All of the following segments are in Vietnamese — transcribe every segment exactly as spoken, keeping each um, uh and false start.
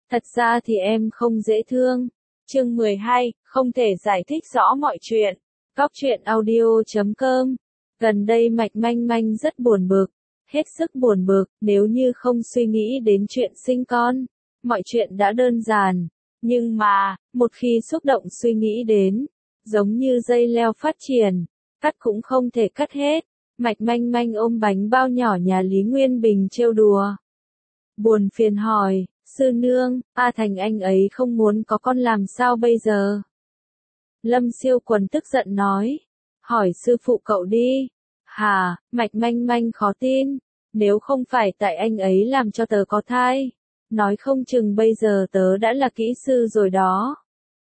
Thật ra thì em không dễ thương. Chương mười hai, không thể giải thích rõ mọi chuyện. Góc truyện audio chấm com. Gần đây Mạch Manh Manh rất buồn bực, hết sức buồn bực, nếu như không suy nghĩ đến chuyện sinh con, mọi chuyện đã đơn giản. Nhưng mà, một khi xúc động suy nghĩ đến, giống như dây leo phát triển, cắt cũng không thể cắt hết. Mạch Manh Manh ôm bánh bao nhỏ nhà Lý Nguyên Bình trêu đùa. Buồn phiền hỏi, sư nương, A Thành anh ấy không muốn có con làm sao bây giờ? Lâm Siêu Quần tức giận nói, hỏi sư phụ cậu đi. Hả, Mạch Manh Manh khó tin, nếu không phải tại anh ấy làm cho tớ có thai, nói không chừng bây giờ tớ đã là kỹ sư rồi đó.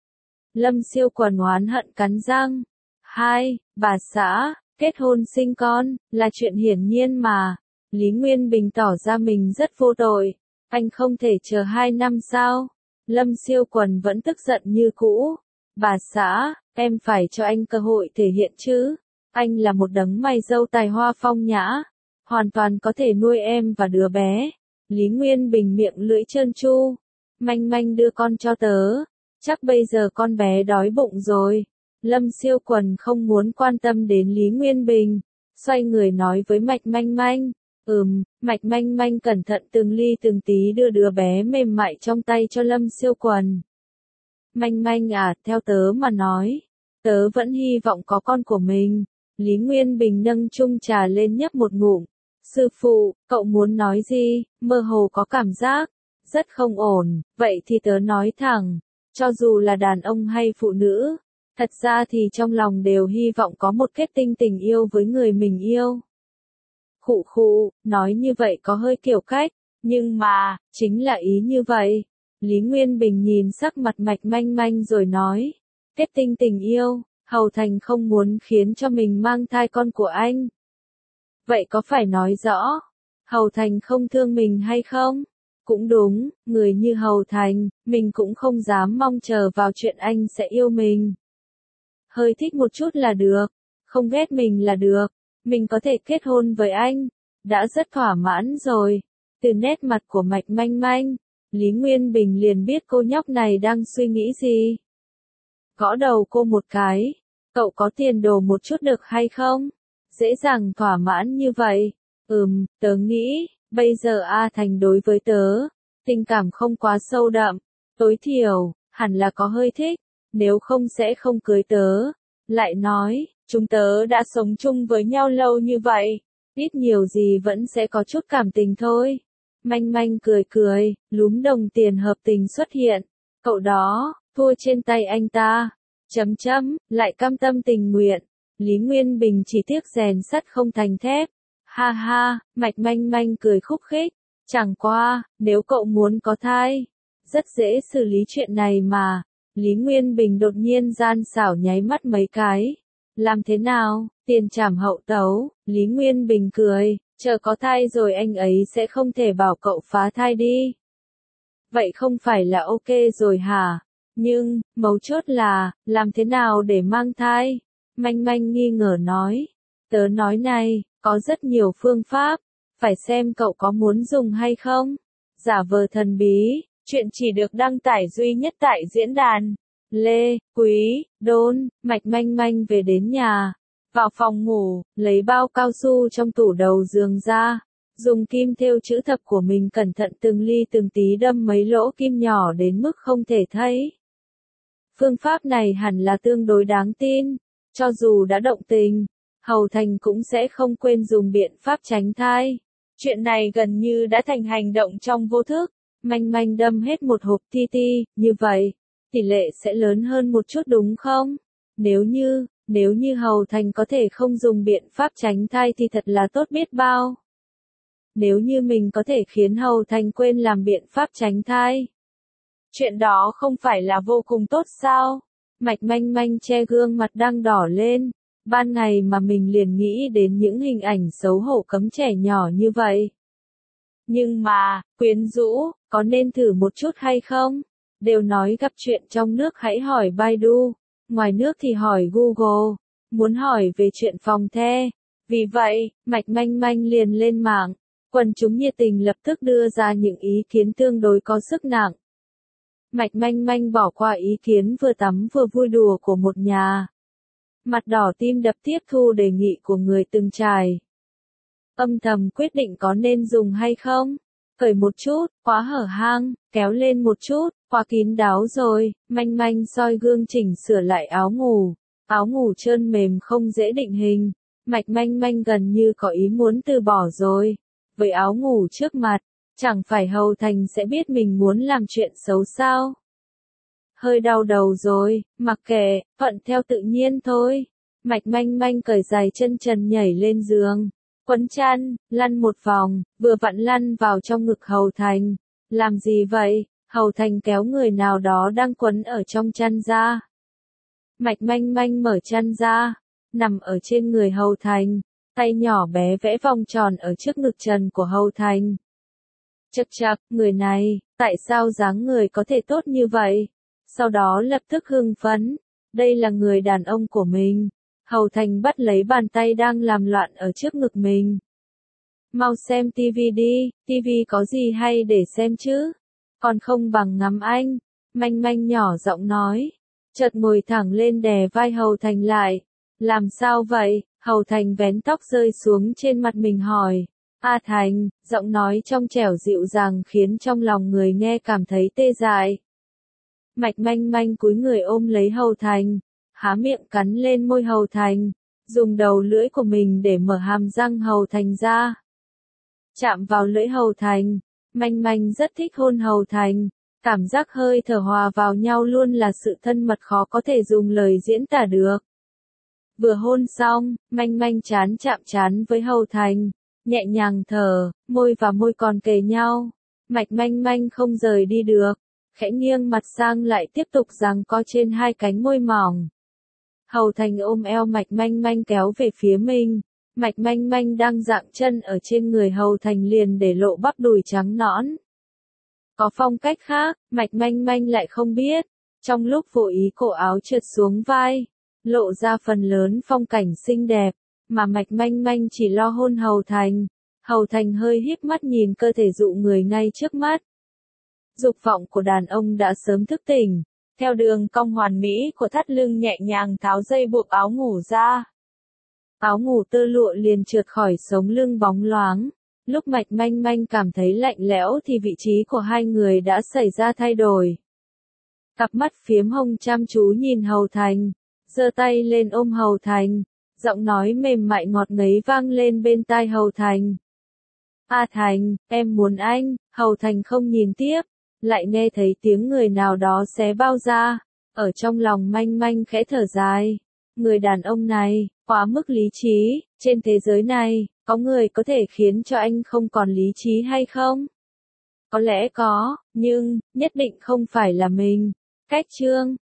Lâm Siêu Quần oán hận cắn răng. Hai, bà xã, kết hôn sinh con, là chuyện hiển nhiên mà. Lý Nguyên Bình tỏ ra mình rất vô tội. Anh không thể chờ hai năm sao? Lâm Siêu Quần vẫn tức giận như cũ. Bà xã, em phải cho anh cơ hội thể hiện chứ. Anh là một đấng mày râu tài hoa phong nhã, hoàn toàn có thể nuôi em và đứa bé. Lý Nguyên Bình miệng lưỡi trơn tru. Manh Manh đưa con cho tớ. Chắc bây giờ con bé đói bụng rồi. Lâm Siêu Quần không muốn quan tâm đến Lý Nguyên Bình. Xoay người nói với Mạch Manh Manh. Ừm, Mạch Manh Manh cẩn thận từng ly từng tí đưa đứa bé mềm mại trong tay cho Lâm Siêu Quần. Manh Manh à, theo tớ mà nói, tớ vẫn hy vọng có con của mình. Lý Nguyên Bình nâng chung trà lên nhấp một ngụm. Sư phụ, cậu muốn nói gì? Mơ hồ có cảm giác rất không ổn. Vậy thì tớ nói thẳng, cho dù là đàn ông hay phụ nữ, thật ra thì trong lòng đều hy vọng có một kết tinh tình yêu với người mình yêu. Khụ khụ, nói như vậy có hơi kiểu cách, nhưng mà, chính là ý như vậy. Lý Nguyên Bình nhìn sắc mặt Mạch Manh Manh rồi nói, kết tinh tình yêu, Hầu Thành không muốn khiến cho mình mang thai con của anh. Vậy có phải nói rõ, Hầu Thành không thương mình hay không? Cũng đúng, người như Hầu Thành, mình cũng không dám mong chờ vào chuyện anh sẽ yêu mình. Hơi thích một chút là được, không ghét mình là được, mình có thể kết hôn với anh, đã rất thỏa mãn rồi. Từ nét mặt của Mạch Manh Manh, Lý Nguyên Bình liền biết cô nhóc này đang suy nghĩ gì. Gõ đầu cô một cái, cậu có tiền đồ một chút được hay không? Dễ dàng thỏa mãn như vậy. Ừm, tớ nghĩ, bây giờ A Thành đối với tớ, tình cảm không quá sâu đậm, tối thiểu, hẳn là có hơi thích, nếu không sẽ không cưới tớ. Lại nói, chúng tớ đã sống chung với nhau lâu như vậy, ít nhiều gì vẫn sẽ có chút cảm tình thôi. Manh Manh cười cười, lúm đồng tiền hợp tình xuất hiện. Cậu đó, thua trên tay anh ta. Chấm chấm, lại cam tâm tình nguyện. Lý Nguyên Bình chỉ tiếc rèn sắt không thành thép. Ha ha, Mạch Manh Manh cười khúc khích. Chẳng qua, nếu cậu muốn có thai, rất dễ xử lý chuyện này mà. Lý Nguyên Bình đột nhiên gian xảo nháy mắt mấy cái. Làm thế nào, tiền trảm hậu tấu, Lý Nguyên Bình cười, chờ có thai rồi anh ấy sẽ không thể bảo cậu phá thai đi. Vậy không phải là ok rồi hả? Nhưng, mấu chốt là, làm thế nào để mang thai? Manh Manh nghi ngờ nói. Tớ nói này, có rất nhiều phương pháp, phải xem cậu có muốn dùng hay không. Giả vờ thần bí, chuyện chỉ được đăng tải duy nhất tại diễn đàn. Lê, Quý, Đôn, Mạch Manh Manh về đến nhà, vào phòng ngủ, lấy bao cao su trong tủ đầu giường ra, dùng kim thêu chữ thập của mình cẩn thận từng ly từng tí đâm mấy lỗ kim nhỏ đến mức không thể thấy. Phương pháp này hẳn là tương đối đáng tin, cho dù đã động tình, Hầu Thành cũng sẽ không quên dùng biện pháp tránh thai. Chuyện này gần như đã thành hành động trong vô thức. Manh Manh đâm hết một hộp ti ti, như vậy, tỷ lệ sẽ lớn hơn một chút đúng không? Nếu như, nếu như Hầu Thành có thể không dùng biện pháp tránh thai thì thật là tốt biết bao. Nếu như mình có thể khiến Hầu Thành quên làm biện pháp tránh thai, chuyện đó không phải là vô cùng tốt sao? Mạch Manh Manh che gương mặt đang đỏ lên, ban ngày mà mình liền nghĩ đến những hình ảnh xấu hổ cấm trẻ nhỏ như vậy. Nhưng mà, quyến rũ, có nên thử một chút hay không? Đều nói gặp chuyện trong nước hãy hỏi Baidu, ngoài nước thì hỏi Google, muốn hỏi về chuyện phòng the. Vì vậy, Mạch Manh Manh liền lên mạng, quần chúng nhiệt tình lập tức đưa ra những ý kiến tương đối có sức nặng. Mạch Manh Manh bỏ qua ý kiến vừa tắm vừa vui đùa của một nhà. Mặt đỏ tim đập tiếp thu đề nghị của người từng trải. Âm thầm quyết định có nên dùng hay không. Cởi một chút, quá hở hang, kéo lên một chút, quá kín đáo rồi. Manh Manh soi gương chỉnh sửa lại áo ngủ. Áo ngủ trơn mềm không dễ định hình. Mạch Manh Manh gần như có ý muốn từ bỏ rồi. Với áo ngủ trước mặt, chẳng phải Hầu Thành sẽ biết mình muốn làm chuyện xấu sao? Hơi đau đầu rồi, mặc kệ, thuận theo tự nhiên thôi. Mạch Manh Manh cởi giày chân trần nhảy lên giường, quấn chăn, lăn một vòng, vừa vặn lăn vào trong ngực Hầu Thành. Làm gì vậy? Hầu Thành kéo người nào đó đang quấn ở trong chăn ra. Mạch Manh Manh mở chăn ra, nằm ở trên người Hầu Thành, tay nhỏ bé vẽ vòng tròn ở trước ngực trần của Hầu Thành. Chậc chậc, người này, tại sao dáng người có thể tốt như vậy? Sau đó lập tức hưng phấn, đây là người đàn ông của mình. Hầu Thành bắt lấy bàn tay đang làm loạn ở trước ngực mình. Mau xem tivi đi, tivi có gì hay để xem chứ? Còn không bằng ngắm anh. Manh Manh nhỏ giọng nói, chợt ngồi thẳng lên đè vai Hầu Thành lại. Làm sao vậy? Hầu Thành vén tóc rơi xuống trên mặt mình hỏi. A Thành, giọng nói trong trẻo dịu dàng khiến trong lòng người nghe cảm thấy tê dại. Mạch Manh Manh cúi người ôm lấy Hầu Thành, há miệng cắn lên môi Hầu Thành, dùng đầu lưỡi của mình để mở hàm răng Hầu Thành ra. Chạm vào lưỡi Hầu Thành, Manh Manh rất thích hôn Hầu Thành, cảm giác hơi thở hòa vào nhau luôn là sự thân mật khó có thể dùng lời diễn tả được. Vừa hôn xong, Manh Manh chán chạm chán với Hầu Thành, nhẹ nhàng thở, môi và môi còn kề nhau. Mạch Manh Manh không rời đi được, khẽ nghiêng mặt sang lại tiếp tục giằng co trên hai cánh môi mỏng. Hầu Thành ôm eo Mạch Manh Manh kéo về phía mình. Mạch Manh Manh đang dạng chân ở trên người Hầu Thành liền để lộ bắp đùi trắng nõn. Có phong cách khác, Mạch Manh Manh lại không biết. Trong lúc vô ý cổ áo trượt xuống vai, lộ ra phần lớn phong cảnh xinh đẹp, mà Mạch Manh Manh chỉ lo hôn Hầu Thành. Hầu Thành hơi híp mắt nhìn cơ thể dụ người ngay trước mắt. Dục vọng của đàn ông đã sớm thức tỉnh, theo đường cong hoàn mỹ của thắt lưng nhẹ nhàng tháo dây buộc áo ngủ ra. Áo ngủ tơ lụa liền trượt khỏi sống lưng bóng loáng. Lúc Mạch Manh Manh cảm thấy lạnh lẽo thì vị trí của hai người đã xảy ra thay đổi. Cặp mắt phiếm hồng chăm chú nhìn Hầu Thành, giơ tay lên ôm Hầu Thành, giọng nói mềm mại ngọt ngấy vang lên bên tai Hầu Thành. A Thành, em muốn anh. Hầu Thành không nhìn tiếp, lại nghe thấy tiếng người nào đó xé bao ra, ở trong lòng Manh Manh khẽ thở dài. Người đàn ông này, quá mức lý trí, trên thế giới này, có người có thể khiến cho anh không còn lý trí hay không? Có lẽ có, nhưng, nhất định không phải là mình. Cách chương